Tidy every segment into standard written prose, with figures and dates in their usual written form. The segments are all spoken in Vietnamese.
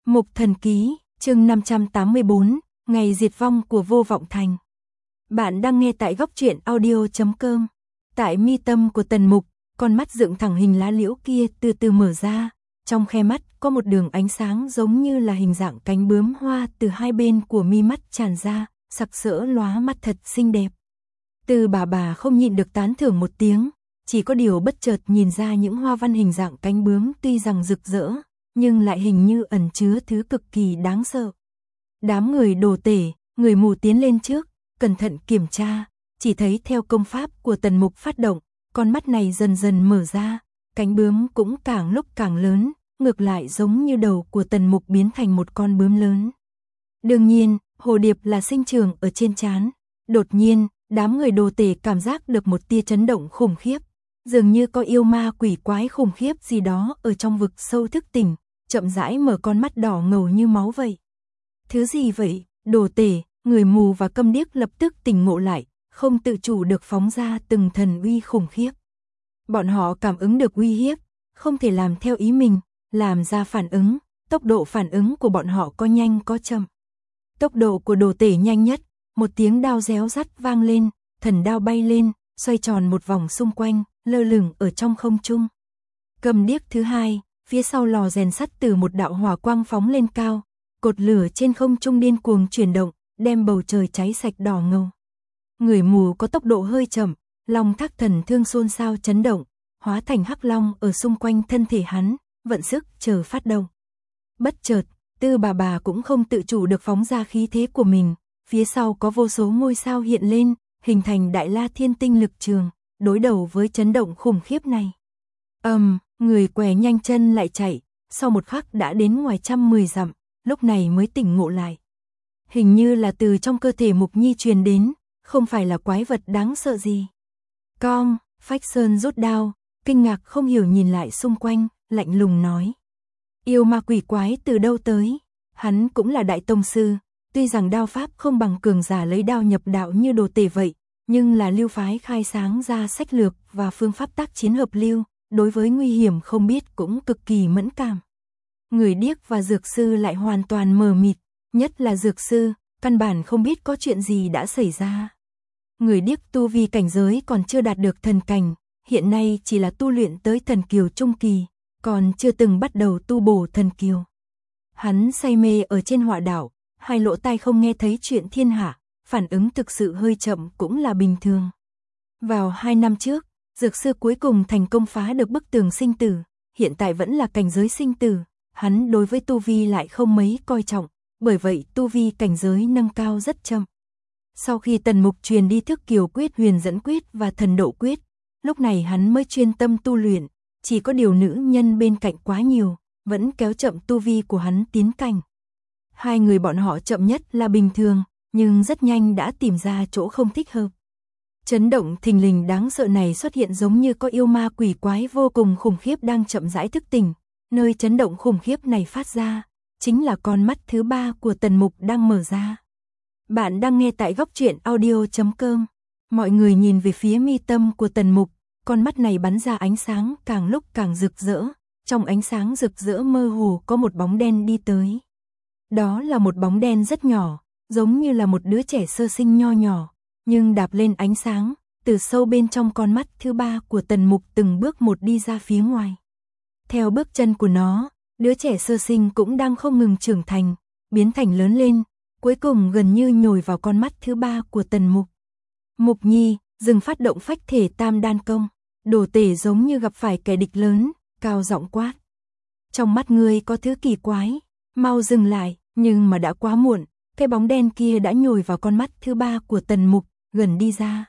Mục Thần Ký, chương 584, ngày diệt vong của Vô Vọng Thành. Bạn đang nghe tại góc truyện audio.com. Tại mi tâm của Tần Mục, con mắt dựng thẳng hình lá liễu kia từ từ mở ra, trong khe mắt có một đường ánh sáng giống như là hình dạng cánh bướm hoa từ hai bên của mi mắt tràn ra, sặc sỡ lóa mắt thật xinh đẹp. Từ bà không nhịn được tán thưởng một tiếng, chỉ có điều bất chợt nhìn ra những hoa văn hình dạng cánh bướm tuy rằng rực rỡ, nhưng lại hình như ẩn chứa thứ cực kỳ đáng sợ. Đám người đồ tể, người mù tiến lên trước, cẩn thận kiểm tra, chỉ thấy theo công pháp của Tần Mục phát động, con mắt này dần dần mở ra, cánh bướm cũng càng lúc càng lớn, ngược lại giống như đầu của Tần Mục biến thành một con bướm lớn. Đương nhiên, hồ điệp là sinh trưởng ở trên trán. Đột nhiên, đám người đồ tể cảm giác được một tia chấn động khủng khiếp, dường như có yêu ma quỷ quái khủng khiếp gì đó ở trong vực sâu thức tỉnh, chậm rãi mở con mắt đỏ ngầu như máu vậy. Thứ gì vậy? Đồ tể, người mù và câm điếc lập tức tỉnh ngộ lại, không tự chủ được phóng ra từng thần uy khủng khiếp. Bọn họ cảm ứng được uy hiếp, không thể làm theo ý mình, làm ra phản ứng, tốc độ phản ứng của bọn họ có nhanh có chậm. Tốc độ của đồ tể nhanh nhất, một tiếng đao réo rắt vang lên, thần đao bay lên, xoay tròn một vòng xung quanh, lơ lửng ở trong không trung. Câm điếc thứ hai, phía sau lò rèn sắt từ một đạo hỏa quang phóng lên cao, cột lửa trên không trung điên cuồng chuyển động, đem bầu trời cháy sạch đỏ ngầu. Người mù có tốc độ hơi chậm, long thác thần thương xôn xao chấn động, hóa thành hắc long ở xung quanh thân thể hắn, vận sức chờ phát động. Bất chợt, Tư bà cũng không tự chủ được phóng ra khí thế của mình, phía sau có vô số ngôi sao hiện lên, hình thành đại la thiên tinh lực trường, đối đầu với chấn động khủng khiếp này. Người què nhanh chân lại chạy, sau một khắc đã đến ngoài 110 dặm, lúc này mới tỉnh ngộ lại. Hình như là từ trong cơ thể Mục Nhi truyền đến, không phải là quái vật đáng sợ gì. Phách Sơn rút đao, kinh ngạc không hiểu nhìn lại xung quanh, lạnh lùng nói. Yêu ma quỷ quái từ đâu tới? Hắn cũng là đại tông sư, tuy rằng đao pháp không bằng cường giả lấy đao nhập đạo như đồ tể vậy, nhưng là lưu phái khai sáng ra sách lược và phương pháp tác chiến hợp lưu, đối với nguy hiểm không biết cũng cực kỳ mẫn cảm. Người điếc và dược sư lại hoàn toàn mờ mịt, nhất là dược sư, căn bản không biết có chuyện gì đã xảy ra. Người điếc tu vi cảnh giới còn chưa đạt được thần cảnh, hiện nay chỉ là tu luyện tới thần kiều trung kỳ, còn chưa từng bắt đầu tu bổ thần kiều. Hắn say mê ở trên hỏa đảo, hai lỗ tai không nghe thấy chuyện thiên hạ, phản ứng thực sự hơi chậm cũng là bình thường. Vào 2 năm trước, dược sư cuối cùng thành công phá được bức tường sinh tử, hiện tại vẫn là cảnh giới sinh tử, hắn đối với tu vi lại không mấy coi trọng, bởi vậy tu vi cảnh giới nâng cao rất chậm. Sau khi Tần Mục truyền đi thức kiều quyết, huyền dẫn quyết và thần độ quyết, lúc này hắn mới chuyên tâm tu luyện, chỉ có điều nữ nhân bên cạnh quá nhiều, vẫn kéo chậm tu vi của hắn tiến cảnh. Hai người bọn họ chậm nhất là bình thường, nhưng rất nhanh đã tìm ra chỗ không thích hợp. Chấn động thình lình đáng sợ này xuất hiện giống như có yêu ma quỷ quái vô cùng khủng khiếp đang chậm rãi thức tỉnh, nơi chấn động khủng khiếp này phát ra, chính là con mắt thứ ba của Tần Mục đang mở ra. Bạn đang nghe tại góc truyện audio.com. Mọi người nhìn về phía mi tâm của Tần Mục, con mắt này bắn ra ánh sáng càng lúc càng rực rỡ, trong ánh sáng rực rỡ mơ hồ có một bóng đen đi tới. Đó là một bóng đen rất nhỏ, giống như là một đứa trẻ sơ sinh nho nhỏ, nhưng đạp lên ánh sáng, từ sâu bên trong con mắt thứ ba của Tần Mục từng bước một đi ra phía ngoài. Theo bước chân của nó, đứa trẻ sơ sinh cũng đang không ngừng trưởng thành, biến thành lớn lên, cuối cùng gần như nhồi vào con mắt thứ ba của Tần Mục. Mục Nhi, dừng phát động phách thể tam đan công. Đồ tể giống như gặp phải kẻ địch lớn, cao giọng quát. Trong mắt ngươi có thứ kỳ quái, mau dừng lại, nhưng mà đã quá muộn, cái bóng đen kia đã nhồi vào con mắt thứ ba của Tần Mục, gần đi ra.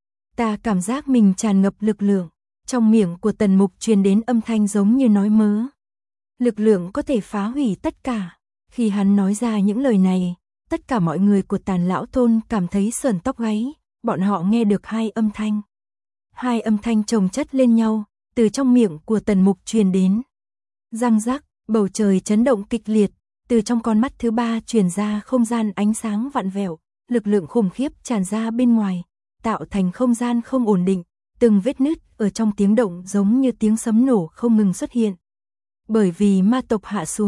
Ta cảm giác mình tràn ngập lực lượng, trong miệng của Tần Mục truyền đến âm thanh giống như nói mớ. Lực lượng có thể phá hủy tất cả. Khi hắn nói ra những lời này, tất cả mọi người của Tàn Lão Thôn cảm thấy sởn tóc gáy, bọn họ nghe được hai âm thanh. Hai âm thanh chồng chất lên nhau, từ trong miệng của Tần Mục truyền đến. Răng rắc, bầu trời chấn động kịch liệt, từ trong con mắt thứ ba truyền ra không gian ánh sáng vặn vẹo, lực lượng khủng khiếp tràn ra bên ngoài, tạo thành không gian không ổn định, từng vết nứt ở trong tiếng động giống như tiếng sấm nổ không ngừng xuất hiện. Bởi vì ma tộc hạ xuống,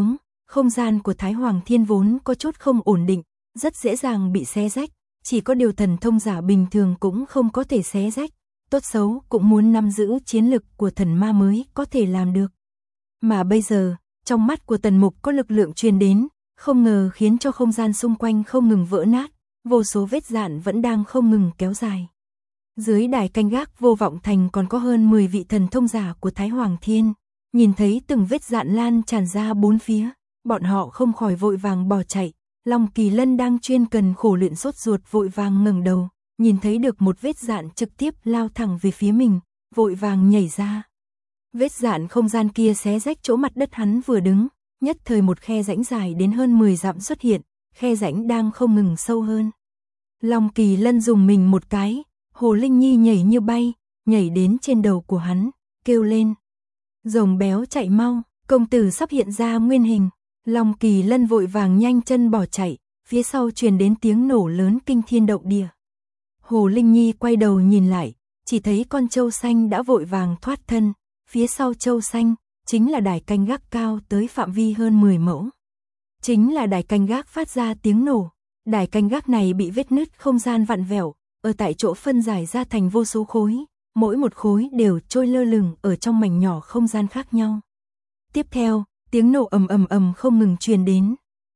Không gian của Thái Hoàng Thiên vốn có chút không ổn định, rất dễ dàng bị xé rách, chỉ có điều thần thông giả bình thường cũng không có thể xé rách, tốt xấu cũng muốn nắm giữ chiến lực của thần ma mới có thể làm được. Mà bây giờ, trong mắt của Tần Mục có lực lượng truyền đến, không ngờ khiến cho không gian xung quanh không ngừng vỡ nát, vô số vết dạn vẫn đang không ngừng kéo dài. Dưới đài canh gác Vô Vọng Thành còn có hơn 10 vị thần thông giả của Thái Hoàng Thiên, nhìn thấy từng vết dạn lan tràn ra bốn phía, bọn họ không khỏi vội vàng bỏ chạy. Long Kỳ Lân đang chuyên cần khổ luyện sốt ruột vội vàng ngẩng đầu, nhìn thấy được một vết dạn trực tiếp lao thẳng về phía mình, vội vàng nhảy ra. Vết dạn không gian kia xé rách chỗ mặt đất hắn vừa đứng, nhất thời một khe rãnh dài đến hơn 10 dặm xuất hiện, khe rãnh đang không ngừng sâu hơn. Long Kỳ Lân dùng mình một cái, Hồ Linh Nhi nhảy như bay, nhảy đến trên đầu của hắn, kêu lên. Rồng béo chạy mau, công tử sắp hiện ra nguyên hình. Long Kỳ Lân vội vàng nhanh chân bỏ chạy, phía sau truyền đến tiếng nổ lớn kinh thiên động địa. Hồ Linh Nhi quay đầu nhìn lại, chỉ thấy con trâu xanh đã vội vàng thoát thân, phía sau trâu xanh chính là đài canh gác cao tới phạm vi hơn 10 mẫu. Chính là đài canh gác phát ra tiếng nổ, đài canh gác này bị vết nứt không gian vặn vẹo, ở tại chỗ phân giải ra thành vô số khối, mỗi một khối đều trôi lơ lửng ở trong mảnh nhỏ không gian khác nhau. Tiếp theo, tiếng nổ ầm ầm ầm không ngừng truyền đến.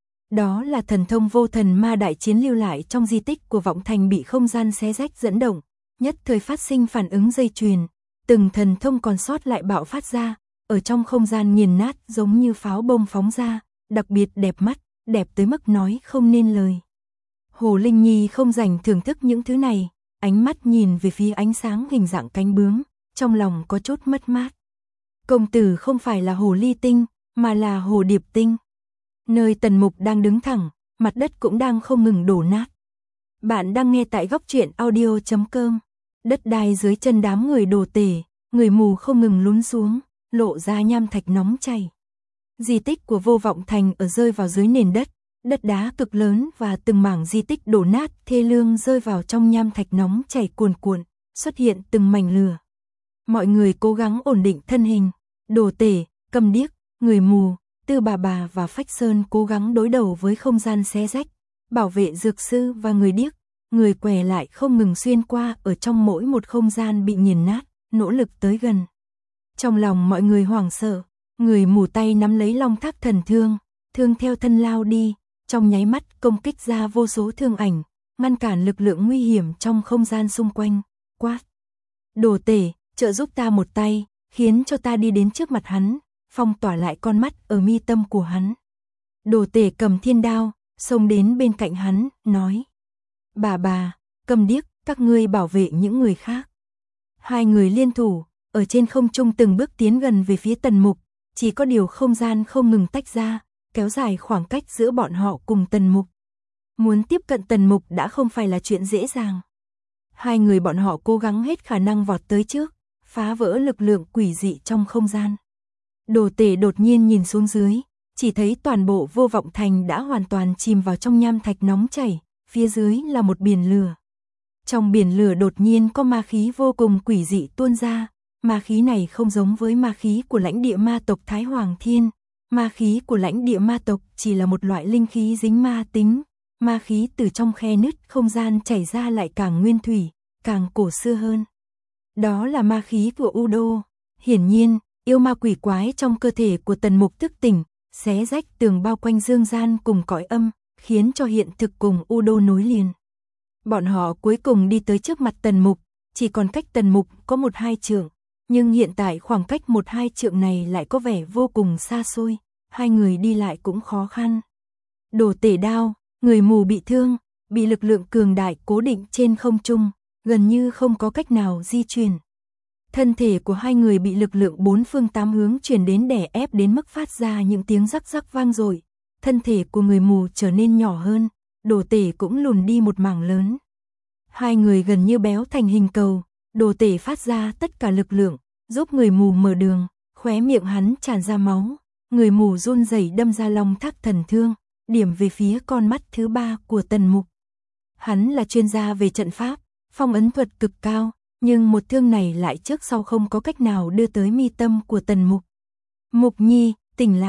Đó là thần thông vô thần ma đại chiến lưu lại trong di tích của Vọng Thành bị không gian xé rách dẫn động, nhất thời phát sinh phản ứng dây chuyền, từng thần thông còn sót lại bạo phát ra, ở trong không gian nghiền nát giống như pháo bông phóng ra, đặc biệt đẹp mắt, đẹp tới mức nói không nên lời. Hồ Linh Nhi không dành thưởng thức những thứ này, ánh mắt nhìn về phía ánh sáng hình dạng cánh bướm, trong lòng có chút mất mát. Công tử không phải là hồ ly tinh, mà là hồ điệp tinh. Nơi Tần Mục đang đứng thẳng, mặt đất cũng đang không ngừng đổ nát. Bạn đang nghe tại góc truyện audio.com. Đất đai dưới chân đám người đồ tể, người mù không ngừng lún xuống, lộ ra nham thạch nóng chảy. Di tích của Vô Vọng Thành ở rơi vào dưới nền đất, đất đá cực lớn và từng mảng di tích đổ nát thê lương rơi vào trong nham thạch nóng chảy cuồn cuộn, xuất hiện từng mảnh lửa. Mọi người cố gắng ổn định thân hình, đồ tể, cầm điếc, người mù, Tư bà và Phách Sơn cố gắng đối đầu với không gian xé rách, bảo vệ dược sư và người điếc, người què lại không ngừng xuyên qua ở trong mỗi một không gian bị nghiền nát, nỗ lực tới gần. Trong lòng mọi người hoảng sợ, người mù tay nắm lấy long thác thần thương, thương theo thân lao đi, trong nháy mắt công kích ra vô số thương ảnh, ngăn cản lực lượng nguy hiểm trong không gian xung quanh, quát. Đồ tể, trợ giúp ta một tay, khiến cho ta đi đến trước mặt hắn, phong tỏa lại con mắt ở mi tâm của hắn. Đồ tể cầm thiên đao, xông đến bên cạnh hắn, nói. Bà, cầm điếc, các ngươi bảo vệ những người khác. Hai người liên thủ, ở trên không trung từng bước tiến gần về phía Tần Mục, chỉ có điều không gian không ngừng tách ra, kéo dài khoảng cách giữa bọn họ cùng Tần Mục. Muốn tiếp cận Tần Mục đã không phải là chuyện dễ dàng. Hai người bọn họ cố gắng hết khả năng vọt tới trước, phá vỡ lực lượng quỷ dị trong không gian. Đồ tể đột nhiên nhìn xuống dưới, chỉ thấy toàn bộ Vô Vọng Thành đã hoàn toàn chìm vào trong nham thạch nóng chảy, phía dưới là một biển lửa. Trong biển lửa đột nhiên có ma khí vô cùng quỷ dị tuôn ra, ma khí này không giống với ma khí của lãnh địa ma tộc Thái Hoàng Thiên, ma khí của lãnh địa ma tộc chỉ là một loại linh khí dính ma tính, ma khí từ trong khe nứt không gian chảy ra lại càng nguyên thủy, càng cổ xưa hơn. Đó là ma khí của U Đô, hiển nhiên, yêu ma quỷ quái trong cơ thể của Tần Mục thức tỉnh, xé rách tường bao quanh dương gian cùng cõi âm, khiến cho hiện thực cùng U Đô nối liền. Bọn họ cuối cùng đi tới trước mặt Tần Mục, chỉ còn cách Tần Mục có 1-2 trượng, nhưng hiện tại khoảng cách 1-2 trượng này lại có vẻ vô cùng xa xôi, hai người đi lại cũng khó khăn. Đồ tể đao, người mù bị thương, bị lực lượng cường đại cố định trên không trung, gần như không có cách nào di chuyển. Thân thể của hai người bị lực lượng bốn phương tám hướng truyền đến đè ép đến mức phát ra những tiếng rắc rắc vang dội. Thân thể của người mù trở nên nhỏ hơn, đồ tể cũng lùn đi một mảng lớn. Hai người gần như béo thành hình cầu, đồ tể phát ra tất cả lực lượng, giúp người mù mở đường, khóe miệng hắn tràn ra máu. Người mù run rẩy đâm ra long thác thần thương, điểm về phía con mắt thứ 3 của Tần Mục. Hắn là chuyên gia về trận pháp, phong ấn thuật cực cao, nhưng một thương này lại trước sau không có cách nào đưa tới mi tâm của Tần Mục. Mục Nhi, tỉnh lại,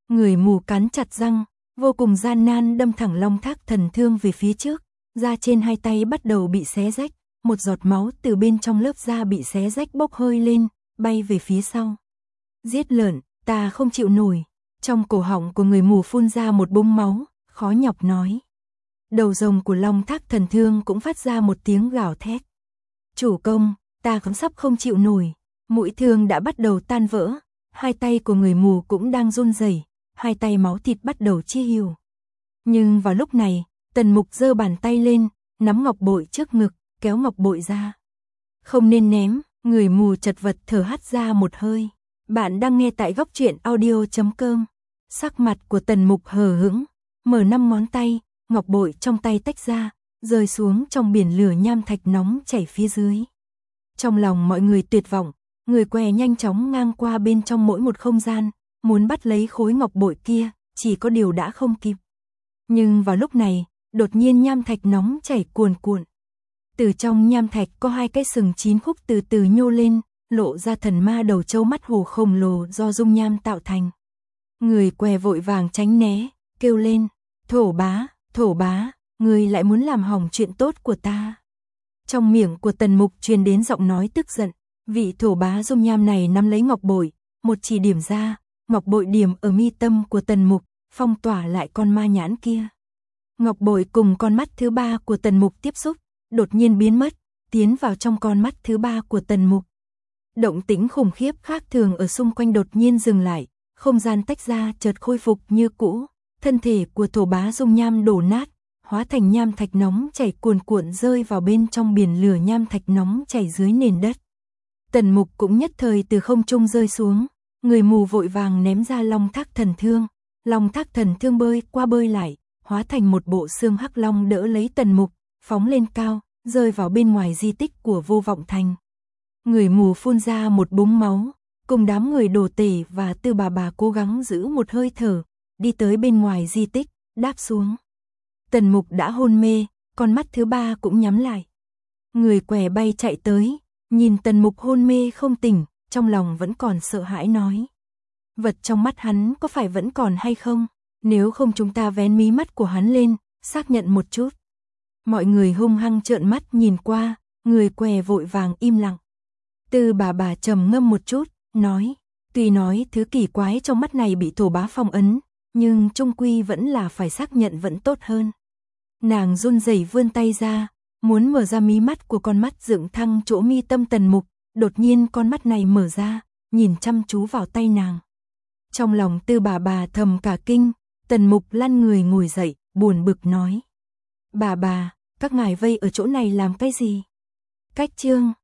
Người mù cắn chặt răng, vô cùng gian nan đâm thẳng Long Thác Thần Thương về phía trước, da trên hai tay bắt đầu bị xé rách, một giọt máu từ bên trong lớp da bị xé rách bốc hơi lên, bay về phía sau. Giết lợn, ta không chịu nổi. Trong cổ họng của người mù phun ra một búng máu, khó nhọc nói. Đầu rồng của Long Thác Thần Thương cũng phát ra một tiếng gào thét. Chủ công, ta cũng sắp không chịu nổi. Mũi thương đã bắt đầu tan vỡ, hai tay của người mù cũng đang run rẩy, hai tay máu thịt bắt đầu chia hiu. Nhưng vào lúc này, Tần Mục giơ bàn tay lên, nắm ngọc bội trước ngực, kéo ngọc bội ra. Không nên ném, người mù chật vật thở hắt ra một hơi. Bạn đang nghe tại góc truyện audio.com. Sắc mặt của Tần Mục hờ hững, mở 5 ngón tay, ngọc bội trong tay tách ra, rơi xuống trong biển lửa nham thạch nóng chảy phía dưới. Trong lòng mọi người tuyệt vọng, người què nhanh chóng ngang qua bên trong mỗi một không gian, muốn bắt lấy khối ngọc bội kia, chỉ có điều đã không kịp. Nhưng vào lúc này, đột nhiên nham thạch nóng chảy cuồn cuộn. Từ trong nham thạch có hai cái sừng 9 khúc từ từ nhô lên, lộ ra thần ma đầu trâu mắt hồ khổng lồ do dung nham tạo thành. Người què vội vàng tránh né, kêu lên, thổ bá, người lại muốn làm hỏng chuyện tốt của ta. Trong miệng của Tần Mục truyền đến giọng nói tức giận, vị thổ bá dung nham này nắm lấy ngọc bội, một chỉ điểm ra, ngọc bội điểm ở mi tâm của Tần Mục, phong tỏa lại con ma nhãn kia. Ngọc bội cùng con mắt thứ ba của Tần Mục tiếp xúc, đột nhiên biến mất, tiến vào trong con mắt thứ ba của Tần Mục. Động tĩnh khủng khiếp khác thường ở xung quanh đột nhiên dừng lại, không gian tách ra chợt khôi phục như cũ, thân thể của thổ bá dung nham đổ nát, hóa thành nham thạch nóng chảy cuồn cuộn rơi vào bên trong biển lửa nham thạch nóng chảy dưới nền đất. Tần Mục cũng nhất thời từ không trung rơi xuống, người mù vội vàng ném ra Long Thác Thần Thương. Long Thác Thần Thương bơi qua bơi lại, hóa thành một bộ xương hắc long đỡ lấy Tần Mục, phóng lên cao, rơi vào bên ngoài di tích của Vô Vọng Thành. Người mù phun ra một búng máu, cùng đám người Đồ Tể và Tư bà cố gắng giữ một hơi thở, đi tới bên ngoài di tích, đáp xuống. Tần Mục đã hôn mê, con mắt thứ ba cũng nhắm lại. Người què bay chạy tới, nhìn Tần Mục hôn mê không tỉnh, trong lòng vẫn còn sợ hãi nói. Vật trong mắt hắn có phải vẫn còn hay không? Nếu không chúng ta vén mí mắt của hắn lên, xác nhận một chút. Mọi người hung hăng trợn mắt nhìn qua, người què vội vàng im lặng. Tư bà trầm ngâm một chút, nói, tuy nói thứ kỳ quái trong mắt này bị thổ bá phong ấn, nhưng chung quy vẫn là phải xác nhận vẫn tốt hơn. Nàng run rẩy vươn tay ra, muốn mở ra mí mắt của con mắt dựng thăng chỗ mi tâm Tần Mục, đột nhiên con mắt này mở ra, nhìn chăm chú vào tay nàng. Trong lòng Tư bà thầm cả kinh, Tần Mục lăn người ngồi dậy, buồn bực nói. Bà, các ngài vây ở chỗ này làm cái gì? Cách chương